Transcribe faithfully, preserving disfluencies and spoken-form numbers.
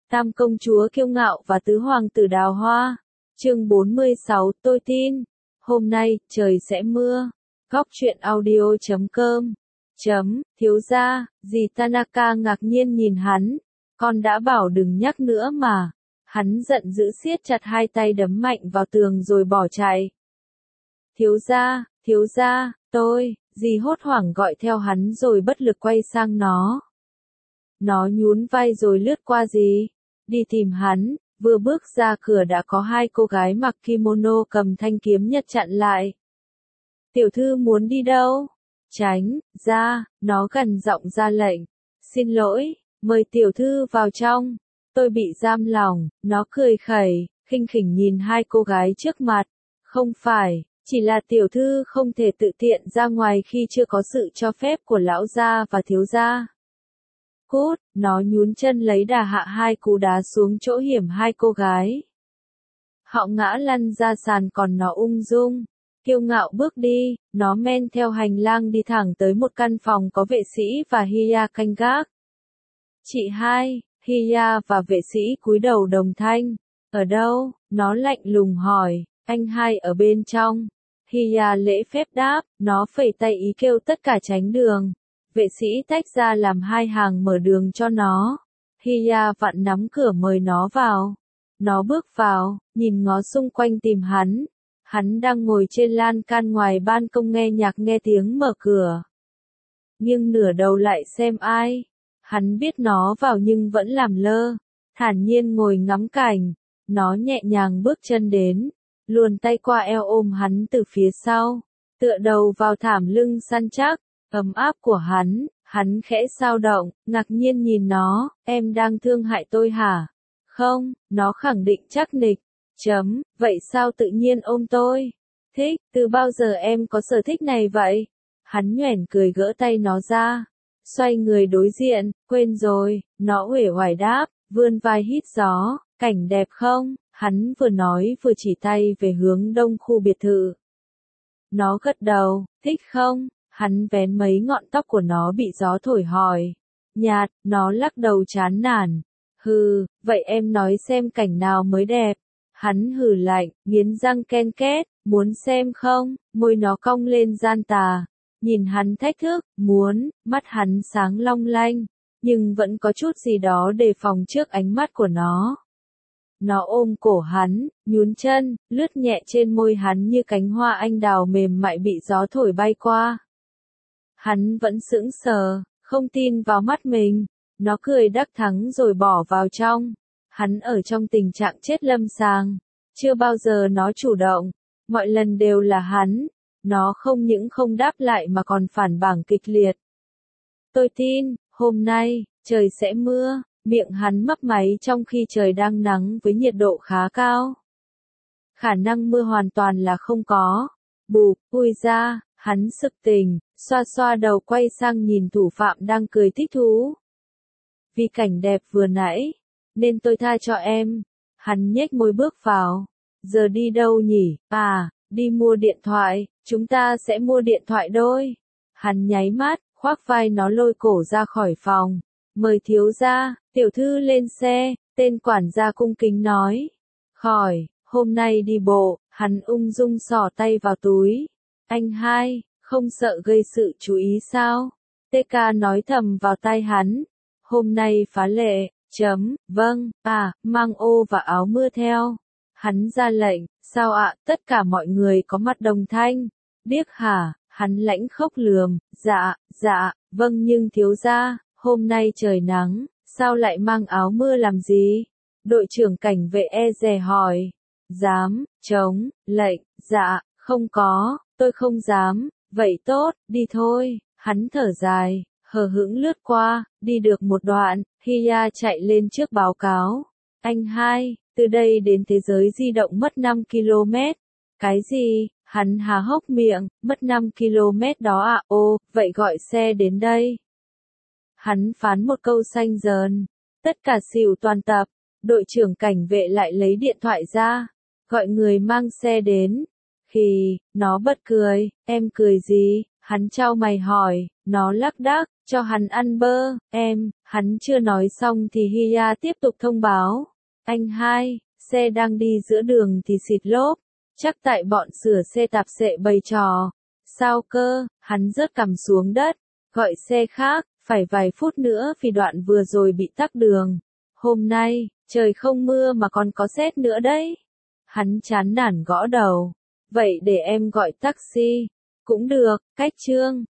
Tam công chúa kiêu ngạo và tứ hoàng tử đào hoa. Chương bốn mươi sáu, tôi tin. Hôm nay, trời sẽ mưa. Góc truyện audio chấm com. Chấm, thiếu gia, dì Tanaka ngạc nhiên nhìn hắn. Con đã bảo đừng nhắc nữa mà. Hắn giận dữ siết chặt hai tay đấm mạnh vào tường rồi bỏ chạy. Thiếu gia, thiếu gia, tôi, dì hốt hoảng gọi theo hắn rồi bất lực quay sang nó. Nó nhún vai rồi lướt qua dì. Đi tìm hắn, vừa bước ra cửa đã có hai cô gái mặc kimono cầm thanh kiếm nhật chặn lại. Tiểu thư muốn đi đâu? Tránh, ra, nó gần giọng ra lệnh. Xin lỗi, mời tiểu thư vào trong. Tôi bị giam lòng, nó cười khẩy, khinh khỉnh nhìn hai cô gái trước mặt. Không phải, chỉ là tiểu thư không thể tự tiện ra ngoài khi chưa có sự cho phép của lão gia và thiếu gia. Cút, nó nhún chân lấy đà hạ hai cú đá xuống chỗ hiểm hai cô gái. Họ ngã lăn ra sàn còn nó ung dung, kiêu ngạo bước đi, nó men theo hành lang đi thẳng tới một căn phòng có vệ sĩ và Hiya canh gác. Chị hai, Hiya và vệ sĩ cúi đầu đồng thanh. Ở đâu? Nó lạnh lùng hỏi. Anh hai ở bên trong. Hiya lễ phép đáp, nó phẩy tay ý kêu tất cả tránh đường. Vệ sĩ tách ra làm hai hàng mở đường cho nó. Hiya vặn nắm cửa mời nó vào. Nó bước vào, nhìn ngó xung quanh tìm hắn. Hắn đang ngồi trên lan can ngoài ban công nghe nhạc nghe tiếng mở cửa. Nhưng nửa đầu lại xem ai. Hắn biết nó vào nhưng vẫn làm lơ. Thản nhiên ngồi ngắm cảnh. Nó nhẹ nhàng bước chân đến. Luồn tay qua eo ôm hắn từ phía sau. Tựa đầu vào thảm lưng săn chắc. Ấm áp của hắn, hắn khẽ xao động, ngạc nhiên nhìn nó, em đang thương hại tôi hả? Không, nó khẳng định chắc nịch. Chấm, vậy sao tự nhiên ôm tôi? Thích, từ bao giờ em có sở thích này vậy? Hắn nhoẻn cười gỡ tay nó ra. Xoay người đối diện, quên rồi, nó uể oải đáp, vươn vai hít gió, cảnh đẹp không? Hắn vừa nói vừa chỉ tay về hướng đông khu biệt thự. Nó gật đầu, thích không? Hắn vén mấy ngọn tóc của nó bị gió thổi hỏi. Nhạt, nó lắc đầu chán nản. Hừ, vậy em nói xem cảnh nào mới đẹp. Hắn hừ lạnh, nghiến răng ken két, muốn xem không? Môi nó cong lên gian tà. Nhìn hắn thách thức, muốn, mắt hắn sáng long lanh. Nhưng vẫn có chút gì đó đề phòng trước ánh mắt của nó. Nó ôm cổ hắn, nhún chân, lướt nhẹ trên môi hắn như cánh hoa anh đào mềm mại bị gió thổi bay qua. Hắn vẫn sững sờ, không tin vào mắt mình. Nó cười đắc thắng rồi bỏ vào trong. Hắn ở trong tình trạng chết lâm sàng. Chưa bao giờ nó chủ động. Mọi lần đều là hắn. Nó không những không đáp lại mà còn phản bảng kịch liệt. Tôi tin, hôm nay, trời sẽ mưa. Miệng hắn mấp máy trong khi trời đang nắng với nhiệt độ khá cao. Khả năng mưa hoàn toàn là không có. Bụp, ui ra, hắn sực tỉnh, xoa xoa đầu quay sang nhìn thủ phạm đang cười thích thú. Vì cảnh đẹp vừa nãy, nên tôi tha cho em. Hắn nhếch môi bước vào. Giờ đi đâu nhỉ? À, đi mua điện thoại, chúng ta sẽ mua điện thoại đôi. Hắn nháy mắt, khoác vai nó lôi cổ ra khỏi phòng. Mời thiếu gia, tiểu thư lên xe, tên quản gia cung kính nói. Khỏi, hôm nay đi bộ, hắn ung dung xỏ tay vào túi. Anh hai, không sợ gây sự chú ý sao? tê ca nói thầm vào tai hắn. Hôm nay phá lệ, chấm, vâng, à, mang ô và áo mưa theo. Hắn ra lệnh, sao ạ, tất cả mọi người có mặt đồng thanh. Điếc hả, hắn lãnh khốc lườm, dạ, dạ, vâng nhưng thiếu gia. Hôm nay trời nắng, sao lại mang áo mưa làm gì? Đội trưởng cảnh vệ e dè hỏi. Dám, chống, lệnh, dạ, không có, tôi không dám, vậy tốt, đi thôi. Hắn thở dài, hờ hững lướt qua, đi được một đoạn, Hiya chạy lên trước báo cáo. Anh hai, từ đây đến thế giới di động mất năm ki lô mét. Cái gì? Hắn há hốc miệng, mất năm ki lô mét đó à? Ô, vậy gọi xe đến đây. Hắn phán một câu xanh dờn. Tất cả xỉu toàn tập. Đội trưởng cảnh vệ lại lấy điện thoại ra. Gọi người mang xe đến. Khi, nó bật cười. Em cười gì? Hắn chau mày hỏi, nó lắc đắc, cho hắn ăn bơ, em, hắn chưa nói xong thì Hia tiếp tục thông báo. Anh hai, xe đang đi giữa đường thì xịt lốp, chắc tại bọn sửa xe tạp xệ bày trò. Sao cơ, hắn rớt cằm xuống đất, gọi xe khác, phải vài phút nữa vì đoạn vừa rồi bị tắc đường. Hôm nay, trời không mưa mà còn có sét nữa đấy. Hắn chán nản gõ đầu. Vậy để em gọi taxi. Cũng được, cách Trương.